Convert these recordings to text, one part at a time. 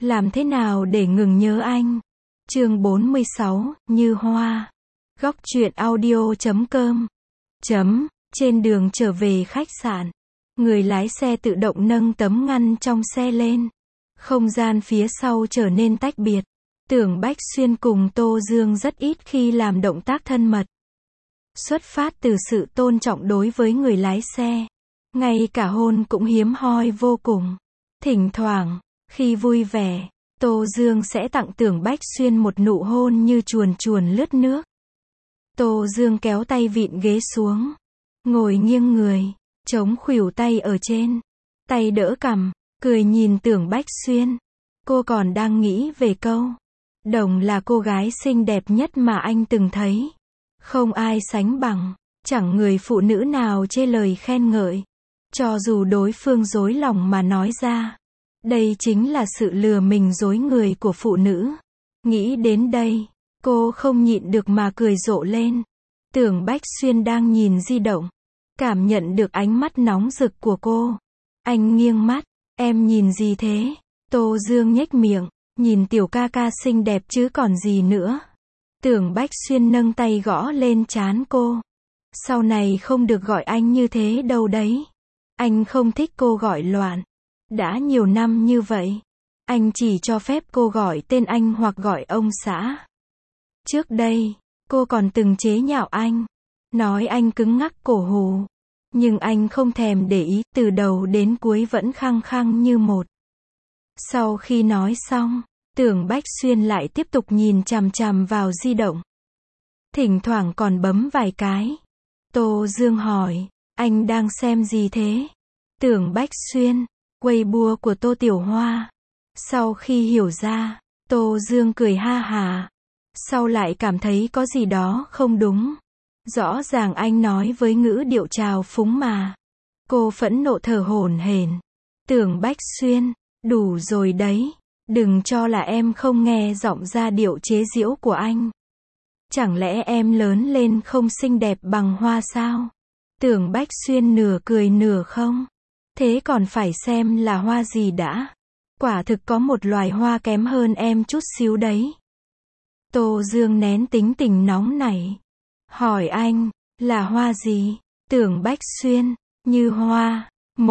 Làm thế nào để ngừng nhớ anh? Chương 46, Như Hoa. Góc truyện audio.com. Trên đường trở về khách sạn, người lái xe tự động nâng tấm ngăn trong xe lên. Không gian phía sau trở nên tách biệt. Tưởng Bách Xuyên cùng Tô Dương rất ít khi làm động tác thân mật. Xuất phát từ sự tôn trọng đối với người lái xe. Ngay cả hôn cũng hiếm hoi vô cùng. Thỉnh thoảng, khi vui vẻ, Tô Dương sẽ tặng Tưởng Bách Xuyên một nụ hôn như chuồn chuồn lướt nước. Tô Dương kéo tay vịn ghế xuống, ngồi nghiêng người, chống khuỷu tay ở trên, tay đỡ cằm, cười nhìn Tưởng Bách Xuyên. Cô còn đang nghĩ về câu, Đồng là cô gái xinh đẹp nhất mà anh từng thấy. Không ai sánh bằng, chẳng người phụ nữ nào chê lời khen ngợi. Cho dù đối phương dối lòng mà nói ra. Đây chính là sự lừa mình dối người của phụ nữ. Nghĩ đến đây, cô không nhịn được mà cười rộ lên. Tưởng Bách Xuyên đang nhìn di động, cảm nhận được ánh mắt nóng rực của cô. Anh nghiêng mắt, em nhìn gì thế? Tô Dương nhếch miệng, nhìn tiểu ca ca xinh đẹp chứ còn gì nữa. Tưởng Bách Xuyên nâng tay gõ lên trán cô. Sau này không được gọi anh như thế đâu đấy. Anh không thích cô gọi loạn. Đã nhiều năm như vậy, anh chỉ cho phép cô gọi tên anh hoặc gọi ông xã. Trước đây, cô còn từng chế nhạo anh, nói anh cứng ngắc cổ hủ. Nhưng anh không thèm để ý, từ đầu đến cuối vẫn khăng khăng như một. Sau khi nói xong, Tưởng Bách Xuyên lại tiếp tục nhìn chằm chằm vào di động. Thỉnh thoảng còn bấm vài cái. Tô Dương hỏi, anh đang xem gì thế? Tưởng Bách Xuyên, Weibo của Tô Tiểu Hoa. Sau khi hiểu ra, Tô Dương cười ha hà. Sau lại cảm thấy có gì đó không đúng. Rõ ràng anh nói với ngữ điệu trào phúng mà. Cô phẫn nộ thở hổn hển. Tưởng Bách Xuyên, đủ rồi đấy. Đừng cho là em không nghe giọng ra điệu chế giễu của anh. Chẳng lẽ em lớn lên không xinh đẹp bằng Hoa sao? Tưởng Bách Xuyên nửa cười nửa không. Thế còn phải xem là hoa gì đã. Quả thực có một loài hoa kém hơn em chút xíu đấy. Tô Dương nén tính tình nóng nảy. Hỏi anh, là hoa gì? Tưởng Bách Xuyên, Như Hoa.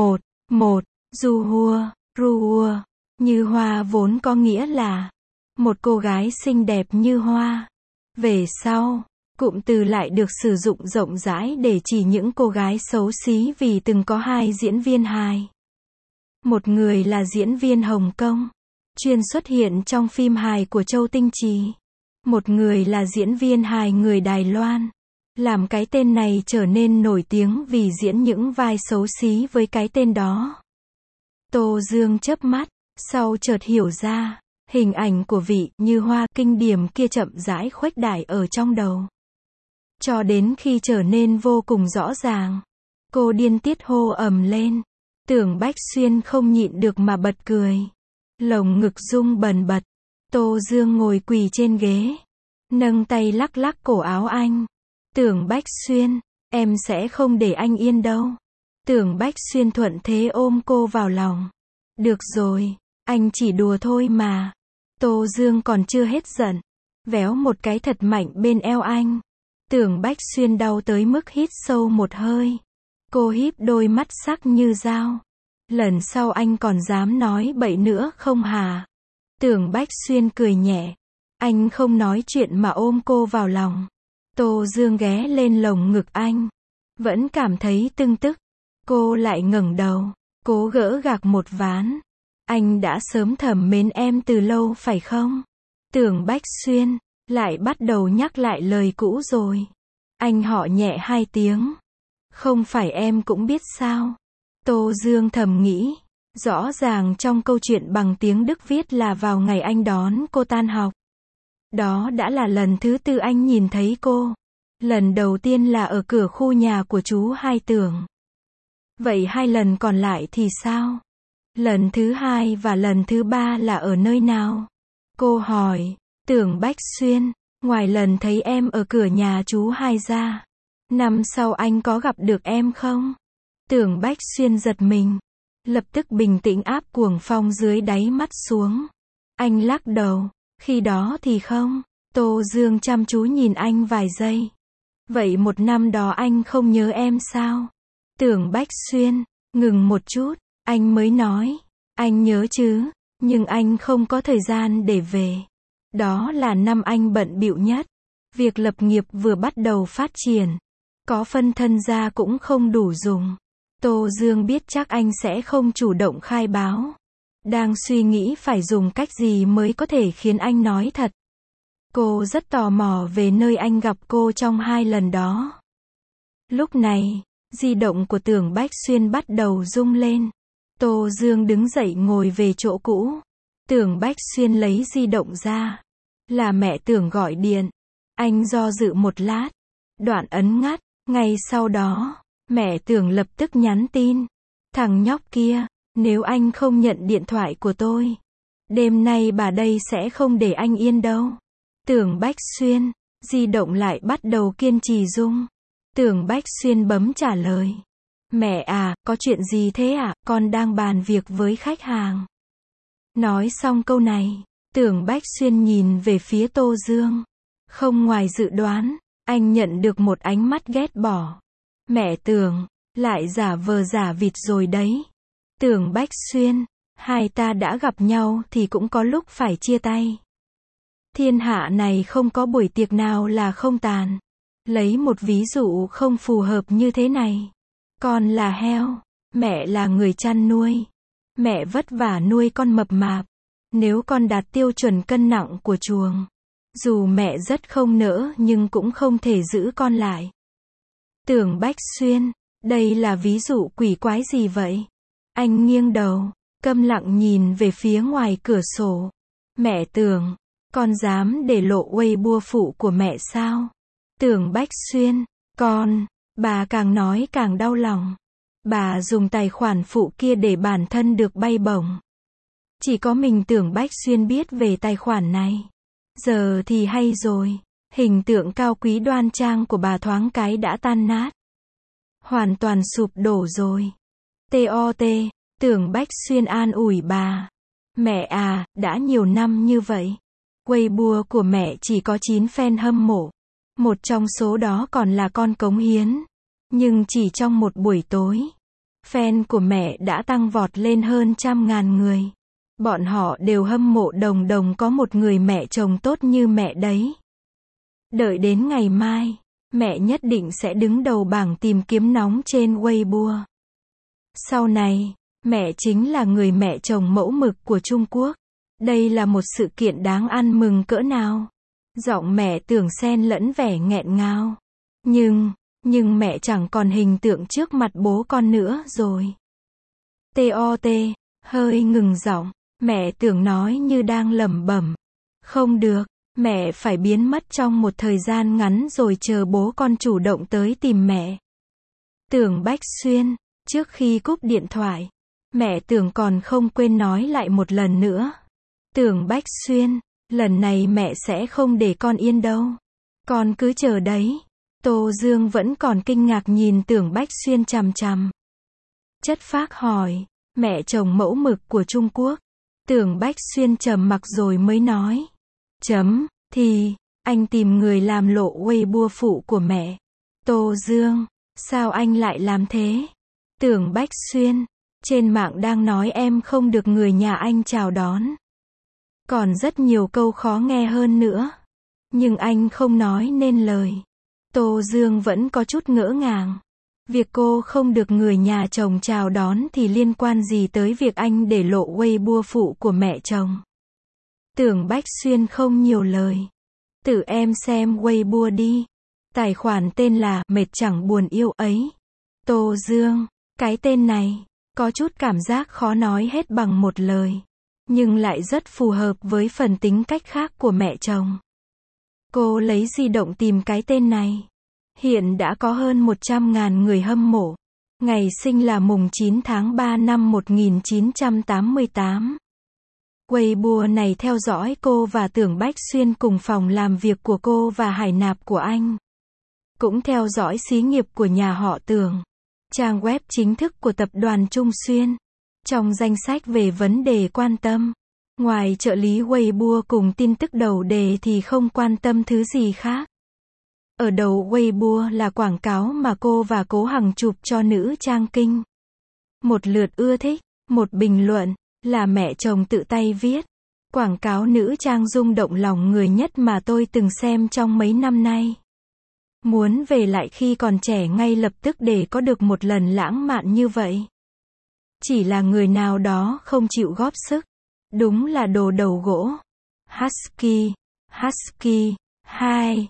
Du hua, ru hua. Như Hoa vốn có nghĩa là một cô gái xinh đẹp như hoa. Về sau, cụm từ lại được sử dụng rộng rãi để chỉ những cô gái xấu xí vì từng có hai diễn viên hài. Một người là diễn viên Hồng Kông, chuyên xuất hiện trong phim hài của Châu Tinh Trì. Một người là diễn viên hài người Đài Loan. Làm cái tên này trở nên nổi tiếng vì diễn những vai xấu xí với cái tên đó. Tô Dương chớp mắt, sau chợt hiểu ra, hình ảnh của vị Như Hoa kinh điển kia chậm rãi khuếch đại ở trong đầu. Cho đến khi trở nên vô cùng rõ ràng, cô điên tiết hô ầm lên. Tưởng Bách Xuyên không nhịn được mà bật cười. Lồng ngực rung bần bật. Tô Dương ngồi quỳ trên ghế, nâng tay lắc lắc cổ áo anh. Tưởng Bách Xuyên, em sẽ không để anh yên đâu. Tưởng Bách Xuyên thuận thế ôm cô vào lòng. Được rồi, anh chỉ đùa thôi mà. Tô Dương còn chưa hết giận, véo một cái thật mạnh bên eo anh. Tưởng Bách Xuyên đau tới mức hít sâu một hơi. Cô híp đôi mắt sắc như dao. Lần sau anh còn dám nói bậy nữa không hả? Tưởng Bách Xuyên cười nhẹ. Anh không nói chuyện mà ôm cô vào lòng. Tô Dương ghé lên lồng ngực anh. Vẫn cảm thấy tưng tức. Cô lại ngẩng đầu, cố gỡ gạc một ván. Anh đã sớm thầm mến em từ lâu phải không? Tưởng Bách Xuyên lại bắt đầu nhắc lại lời cũ rồi. Anh họ nhẹ hai tiếng. Không phải em cũng biết sao? Tô Dương thầm nghĩ. Rõ ràng trong câu chuyện bằng tiếng Đức viết là vào ngày anh đón cô tan học. Đó đã là lần thứ tư anh nhìn thấy cô. Lần đầu tiên là ở cửa khu nhà của chú Hai Tưởng. Vậy hai lần còn lại thì sao? Lần thứ hai và lần thứ ba là ở nơi nào? Cô hỏi. Tưởng Bách Xuyên, ngoài lần thấy em ở cửa nhà chú Hai ra, năm sau anh có gặp được em không? Tưởng Bách Xuyên giật mình, lập tức bình tĩnh áp cuồng phong dưới đáy mắt xuống. Anh lắc đầu. Khi đó thì không. Tô Dương chăm chú nhìn anh vài giây. Vậy một năm đó anh không nhớ em sao? Tưởng Bách Xuyên, ngừng một chút, anh mới nói. Anh nhớ chứ, nhưng anh không có thời gian để về. Đó là năm anh bận bịu nhất. Việc lập nghiệp vừa bắt đầu phát triển. Có phân thân ra cũng không đủ dùng. Tô Dương biết chắc anh sẽ không chủ động khai báo. Đang suy nghĩ phải dùng cách gì mới có thể khiến anh nói thật. Cô rất tò mò về nơi anh gặp cô trong 2 lần đó. Lúc này, di động của Tưởng Bách Xuyên bắt đầu rung lên. Tô Dương đứng dậy ngồi về chỗ cũ. Tưởng Bách Xuyên lấy di động ra. Là mẹ Tưởng gọi điện. Anh do dự một lát. Đoạn ấn ngắt. Ngay sau đó, mẹ Tưởng lập tức nhắn tin. Thằng nhóc kia, nếu anh không nhận điện thoại của tôi, đêm nay bà đây sẽ không để anh yên đâu. Tưởng Bách Xuyên, di động lại bắt đầu kiên trì rung. Tưởng Bách Xuyên bấm trả lời. Mẹ à, có chuyện gì thế ạ? Con đang bàn việc với khách hàng. Nói xong câu này, Tưởng Bách Xuyên nhìn về phía Tô Dương. Không ngoài dự đoán, anh nhận được một ánh mắt ghét bỏ. Mẹ Tưởng, lại giả vờ giả vịt rồi đấy. Tưởng Bách Xuyên, hai ta đã gặp nhau thì cũng có lúc phải chia tay. Thiên hạ này không có buổi tiệc nào là không tàn. Lấy một ví dụ không phù hợp như thế này. Con là heo, mẹ là người chăn nuôi. Mẹ vất vả nuôi con mập mạp. Nếu con đạt tiêu chuẩn cân nặng của chuồng, dù mẹ rất không nỡ nhưng cũng không thể giữ con lại. Tưởng Bách Xuyên, đây là ví dụ quỷ quái gì vậy? Anh nghiêng đầu, câm lặng nhìn về phía ngoài cửa sổ. Mẹ Tưởng, con dám để lộ Weibo phụ của mẹ sao? Tưởng Bách Xuyên, con, bà càng nói càng đau lòng. Bà dùng tài khoản phụ kia để bản thân được bay bổng. Chỉ có mình Tưởng Bách Xuyên biết về tài khoản này. Giờ thì hay rồi, hình tượng cao quý đoan trang của bà thoáng cái đã tan nát. Hoàn toàn sụp đổ rồi. TOT, Tưởng Bách Xuyên an ủi bà. Mẹ à, đã nhiều năm như vậy. Weibo của mẹ chỉ có 9 fan hâm mộ. Một trong số đó còn là con cống hiến. Nhưng chỉ trong một buổi tối, fan của mẹ đã tăng vọt lên hơn 100.000 người. Bọn họ đều hâm mộ Đồng Đồng có một người mẹ chồng tốt như mẹ đấy. Đợi đến ngày mai, mẹ nhất định sẽ đứng đầu bảng tìm kiếm nóng trên Weibo. Sau này, mẹ chính là người mẹ chồng mẫu mực của Trung Quốc. Đây là một sự kiện đáng ăn mừng cỡ nào. Giọng mẹ Tưởng xen lẫn vẻ nghẹn ngào. Nhưng mẹ chẳng còn hình tượng trước mặt bố con nữa rồi. TOT, hơi ngừng giọng, mẹ Tưởng nói như đang lẩm bẩm. Không được, mẹ phải biến mất trong một thời gian ngắn rồi chờ bố con chủ động tới tìm mẹ. Tưởng Bách Xuyên, trước khi cúp điện thoại, mẹ Tưởng còn không quên nói lại một lần nữa. Tưởng Bách Xuyên, lần này mẹ sẽ không để con yên đâu. Con cứ chờ đấy. Tô Dương vẫn còn kinh ngạc nhìn Tưởng Bách Xuyên chằm chằm. Chất phác hỏi, mẹ chồng mẫu mực của Trung Quốc. Tưởng Bách Xuyên trầm mặc rồi mới nói. Thì, anh tìm người làm lộ Weibo phụ của mẹ. Tô Dương, sao anh lại làm thế? Tưởng Bách Xuyên, trên mạng đang nói em không được người nhà anh chào đón. Còn rất nhiều câu khó nghe hơn nữa. Nhưng anh không nói nên lời. Tô Dương vẫn có chút ngỡ ngàng. Việc cô không được người nhà chồng chào đón thì liên quan gì tới việc anh để lộ Weibo phụ của mẹ chồng? Tưởng Bách Xuyên không nhiều lời. Tự em xem Weibo đi. Tài khoản tên là Mệt Chẳng Buồn Yêu ấy. Tô Dương, cái tên này, có chút cảm giác khó nói hết bằng một lời. Nhưng lại rất phù hợp với phần tính cách khác của mẹ chồng. Cô lấy di động tìm cái tên này. Hiện đã có hơn 100.000 người hâm mộ. Ngày sinh là mùng 9 tháng 3 năm 1988. Weibo này theo dõi cô và Tưởng Bách Xuyên cùng phòng làm việc của cô và hải nạp của anh. Cũng theo dõi xí nghiệp của nhà họ Tưởng. Trang web chính thức của tập đoàn Trung Xuyên. Trong danh sách về vấn đề quan tâm, Ngoài trợ lý Weibo cùng tin tức đầu đề thì không quan tâm thứ gì khác. Ở đầu Weibo là quảng cáo mà cô và Cố Hằng chụp cho nữ trang kinh. Một lượt ưa thích, một bình luận, là mẹ chồng tự tay viết. Quảng cáo nữ trang rung động lòng người nhất mà tôi từng xem trong mấy năm nay. Muốn về lại khi còn trẻ ngay lập tức để có được một lần lãng mạn như vậy. Chỉ là người nào đó không chịu góp sức. Đúng là đồ đầu gỗ. Husky, Husky, 2,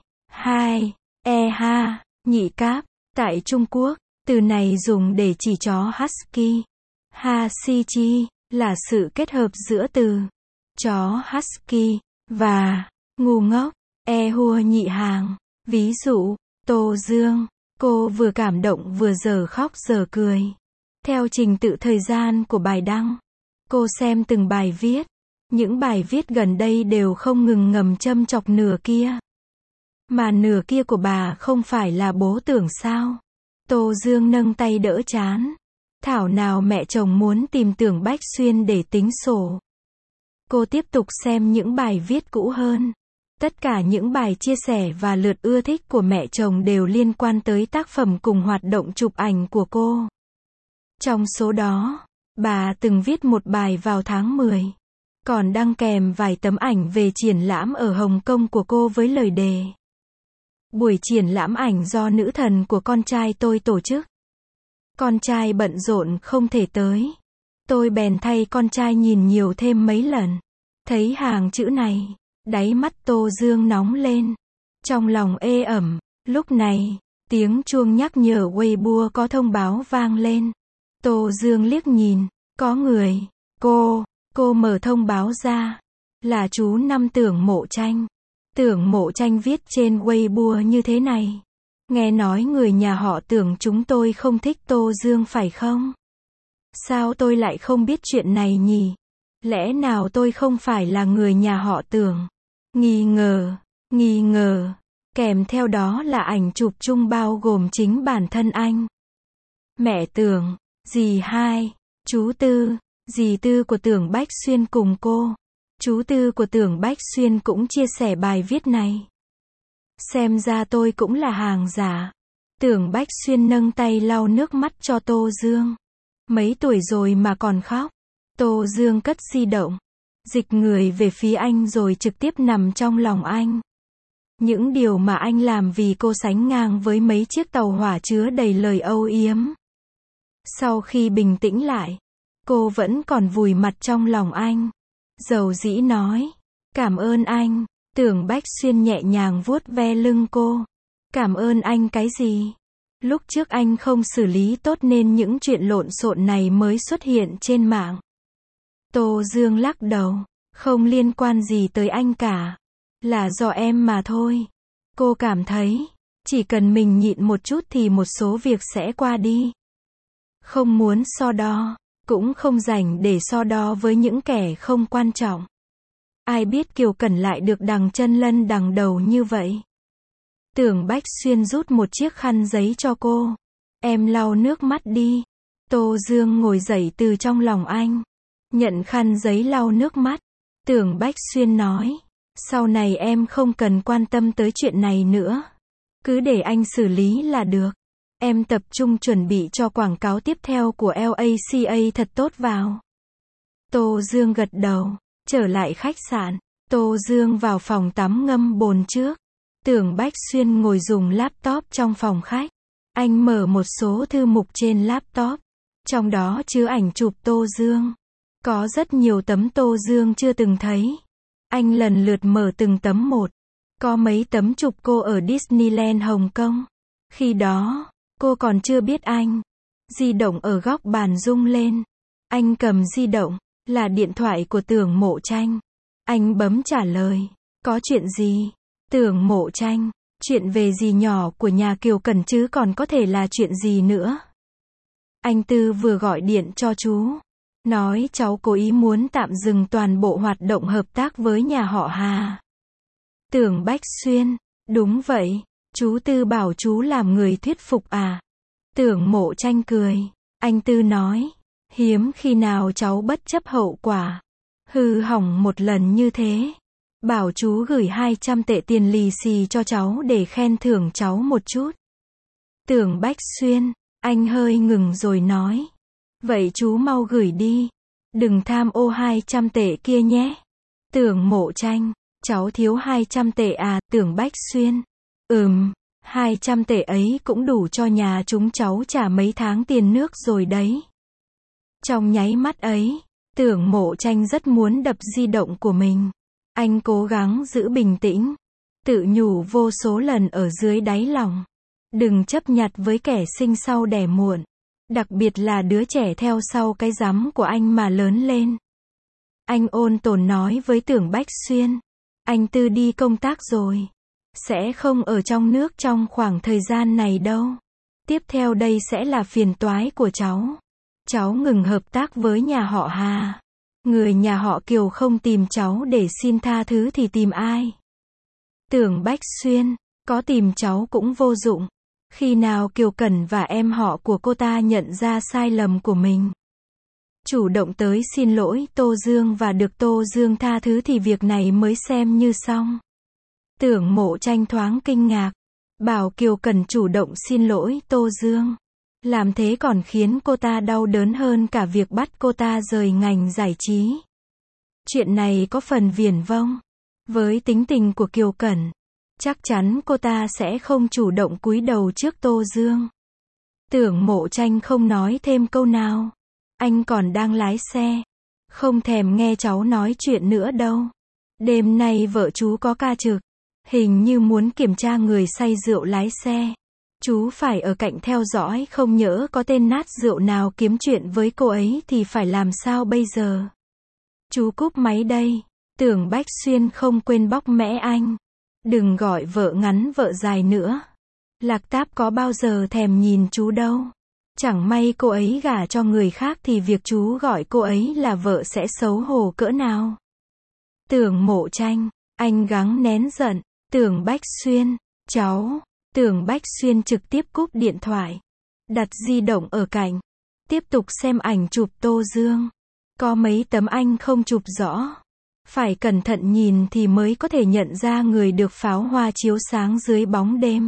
ha, nhị cáp. Tại Trung Quốc, từ này dùng để chỉ chó Husky. Hasichi, là sự kết hợp giữa từ chó Husky và ngu ngốc, hua nhị hàng. Ví dụ, Tô Dương, cô vừa cảm động vừa giờ khóc giờ cười. Theo trình tự thời gian của bài đăng, cô xem từng bài viết. Những bài viết gần đây đều không ngừng ngầm châm chọc nửa kia. Mà nửa kia của bà không phải là bố Tưởng sao? Tô Dương nâng tay đỡ trán. Thảo nào mẹ chồng muốn tìm Tưởng Bách Xuyên để tính sổ. Cô tiếp tục xem những bài viết cũ hơn. Tất cả những bài chia sẻ và lượt ưa thích của mẹ chồng đều liên quan tới tác phẩm cùng hoạt động chụp ảnh của cô. Trong số đó, bà từng viết một bài vào tháng 10. Còn đăng kèm vài tấm ảnh về triển lãm ở Hồng Kông của cô với lời đề. Buổi triển lãm ảnh do nữ thần của con trai tôi tổ chức. Con trai bận rộn không thể tới. Tôi bèn thay con trai nhìn nhiều thêm mấy lần. Thấy hàng chữ này, đáy mắt Tô Dương nóng lên. Trong lòng ê ẩm, lúc này, tiếng chuông nhắc nhở Weibo có thông báo vang lên. Tô Dương liếc nhìn, có người, cô mở thông báo ra. Là chú Năm Tưởng Mộ Tranh. Tưởng Mộ Tranh viết trên Weibo như thế này. Nghe nói người nhà họ Tưởng chúng tôi không thích Tô Dương phải không? Sao tôi lại không biết chuyện này nhỉ? Lẽ nào tôi không phải là người nhà họ Tưởng? Nghi ngờ. Kèm theo đó là ảnh chụp chung bao gồm chính bản thân anh. Mẹ Tưởng, dì Hai, chú Tư, dì Tư của Tưởng Bách Xuyên cùng cô. Chú Tư của Tưởng Bách Xuyên cũng chia sẻ bài viết này. Xem ra tôi cũng là hàng giả. Tưởng Bách Xuyên nâng tay lau nước mắt cho Tô Dương. Mấy tuổi rồi mà còn khóc. Tô Dương cất di động, dịch người về phía anh rồi trực tiếp nằm trong lòng anh. Những điều mà anh làm vì cô sánh ngang với mấy chiếc tàu hỏa chứa đầy lời âu yếm. Sau khi bình tĩnh lại, cô vẫn còn vùi mặt trong lòng anh. Dầu dĩ nói, cảm ơn anh. Tưởng Bách Xuyên nhẹ nhàng vuốt ve lưng cô. Cảm ơn anh cái gì? Lúc trước anh không xử lý tốt nên những chuyện lộn xộn này mới xuất hiện trên mạng. Tô Dương lắc đầu, không liên quan gì tới anh cả. Là do em mà thôi. Cô cảm thấy, chỉ cần mình nhịn một chút thì một số việc sẽ qua đi. Không muốn so đo, cũng không rảnh để so đo với những kẻ không quan trọng. Ai biết Kiều Cẩn lại được đằng chân lân đằng đầu như vậy. Tưởng Bách Xuyên rút một chiếc khăn giấy cho cô. Em lau nước mắt đi. Tô Dương ngồi dậy từ trong lòng anh. Nhận khăn giấy lau nước mắt. Tưởng Bách Xuyên nói. Sau này em không cần quan tâm tới chuyện này nữa. Cứ để anh xử lý là được. Em tập trung chuẩn bị cho quảng cáo tiếp theo của LACA thật tốt vào. Tô Dương gật đầu. Trở lại khách sạn. Tô Dương vào phòng tắm ngâm bồn trước. Tưởng Bách Xuyên ngồi dùng laptop trong phòng khách. Anh mở một số thư mục trên laptop. Trong đó chứa ảnh chụp Tô Dương. Có rất nhiều tấm Tô Dương chưa từng thấy. Anh lần lượt mở từng tấm một. Có mấy tấm chụp cô ở Disneyland Hồng Kông. Khi đó, cô còn chưa biết anh. Di động ở góc bàn rung lên. Anh cầm di động, là điện thoại của Tưởng Mộ Tranh. Anh bấm trả lời. Có chuyện gì? Tưởng Mộ Tranh, chuyện về dì nhỏ của nhà Kiều Cẩn chứ còn có thể là chuyện gì nữa. Anh Tư vừa gọi điện cho chú. Nói cháu cố ý muốn tạm dừng toàn bộ hoạt động hợp tác với nhà họ Hà. Tưởng Bách Xuyên, đúng vậy, chú Tư bảo chú làm người thuyết phục à. Tưởng Mộ Tranh cười. Anh Tư nói, hiếm khi nào cháu bất chấp hậu quả. Hư hỏng một lần như thế. Bảo chú gửi 200 tệ tiền lì xì cho cháu để khen thưởng cháu một chút. Tưởng Bách Xuyên, anh hơi ngừng rồi nói. Vậy chú mau gửi đi. Đừng tham ô 200 tệ kia nhé. Tưởng Mộ Tranh, cháu thiếu 200 tệ à, Tưởng Bách Xuyên. 200 tệ ấy cũng đủ cho nhà chúng cháu trả mấy tháng tiền nước rồi đấy. Trong nháy mắt ấy, Tưởng Mộ Tranh rất muốn đập di động của mình. Anh cố gắng giữ bình tĩnh, tự nhủ vô số lần ở dưới đáy lòng. Đừng chấp nhặt với kẻ sinh sau đẻ muộn. Đặc biệt là đứa trẻ theo sau cái rắm của anh mà lớn lên. Anh ôn tồn nói với Tưởng Bách Xuyên. Anh Tư đi công tác rồi. Sẽ không ở trong nước trong khoảng thời gian này đâu. Tiếp theo đây sẽ là phiền toái của cháu. Cháu ngừng hợp tác với nhà họ Hà. Người nhà họ Kiều không tìm cháu để xin tha thứ thì tìm ai? Tưởng Bách Xuyên, có tìm cháu cũng vô dụng. Khi nào Kiều Cẩn và em họ của cô ta nhận ra sai lầm của mình, chủ động tới xin lỗi Tô Dương và được Tô Dương tha thứ thì việc này mới xem như xong. Tưởng Mộ Tranh thoáng kinh ngạc. Bảo Kiều Cẩn chủ động xin lỗi Tô Dương. Làm thế còn khiến cô ta đau đớn hơn cả việc bắt cô ta rời ngành giải trí. Chuyện này có phần viển vông. Với tính tình của Kiều Cẩn, chắc chắn cô ta sẽ không chủ động cúi đầu trước Tô Dương. Tưởng Mộ Tranh không nói thêm câu nào. Anh còn đang lái xe. Không thèm nghe cháu nói chuyện nữa đâu. Đêm nay vợ chú có ca trực. Hình như muốn kiểm tra người say rượu lái xe. Chú phải ở cạnh theo dõi, không nhỡ có tên nát rượu nào kiếm chuyện với cô ấy thì phải làm sao bây giờ? Chú cúp máy đây. Tưởng Bách Xuyên không quên bóc mẽ anh. Đừng gọi vợ ngắn vợ dài nữa. Lạc Táp có bao giờ thèm nhìn chú đâu. Chẳng may cô ấy gả cho người khác thì việc chú gọi cô ấy là vợ sẽ xấu hổ cỡ nào. Tưởng Mộ Tranh, anh gắng nén giận. Tưởng Bách Xuyên, cháu. Tưởng Bách Xuyên trực tiếp cúp điện thoại. Đặt di động ở cạnh. Tiếp tục xem ảnh chụp Tô Dương. Có mấy tấm anh không chụp rõ. Phải cẩn thận nhìn thì mới có thể nhận ra người được pháo hoa chiếu sáng dưới bóng đêm.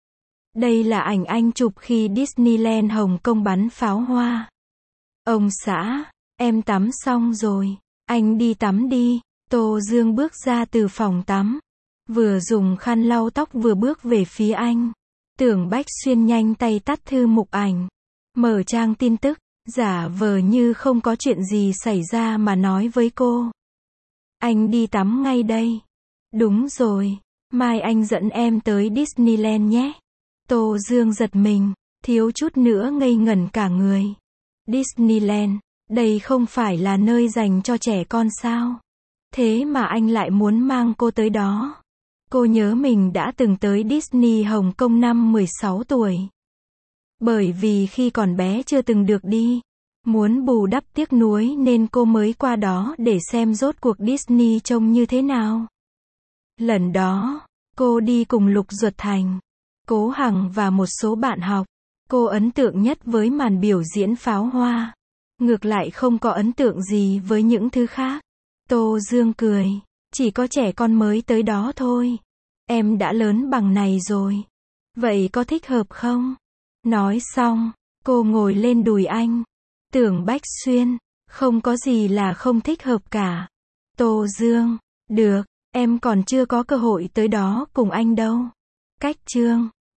Đây là ảnh anh chụp khi Disneyland Hồng Kông bắn pháo hoa. Ông xã, em tắm xong rồi. Anh đi tắm đi. Tô Dương bước ra từ phòng tắm. Vừa dùng khăn lau tóc vừa bước về phía anh. Tưởng Bách Xuyên nhanh tay tắt thư mục ảnh. Mở trang tin tức, giả vờ như không có chuyện gì xảy ra mà nói với cô. Anh đi tắm ngay đây. Đúng rồi, mai anh dẫn em tới Disneyland nhé. Tô Dương giật mình, thiếu chút nữa ngây ngẩn cả người. Disneyland, đây không phải là nơi dành cho trẻ con sao? Thế mà anh lại muốn mang cô tới đó. Cô nhớ mình đã từng tới Disney Hồng Kông năm 16 tuổi. Bởi vì khi còn bé chưa từng được đi. Muốn bù đắp tiếc nuối nên cô mới qua đó để xem rốt cuộc Disney trông như thế nào. Lần đó, cô đi cùng Lục Duật Thành, Cố Hằng và một số bạn học. Cô ấn tượng nhất với màn biểu diễn pháo hoa. Ngược lại không có ấn tượng gì với những thứ khác. Tô Dương cười. Chỉ có trẻ con mới tới đó thôi. Em đã lớn bằng này rồi. Vậy có thích hợp không? Nói xong, cô ngồi lên đùi anh. Tưởng Bách Xuyên, không có gì là không thích hợp cả. Tô Dương, được, em còn chưa có cơ hội tới đó cùng anh đâu. Cách chương